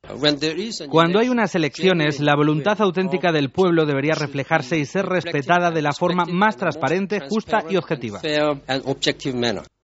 Cuando hay unas elecciones, la voluntad auténtica del pueblo debería reflejarse y ser respetada de la forma más transparente, justa y objetiva.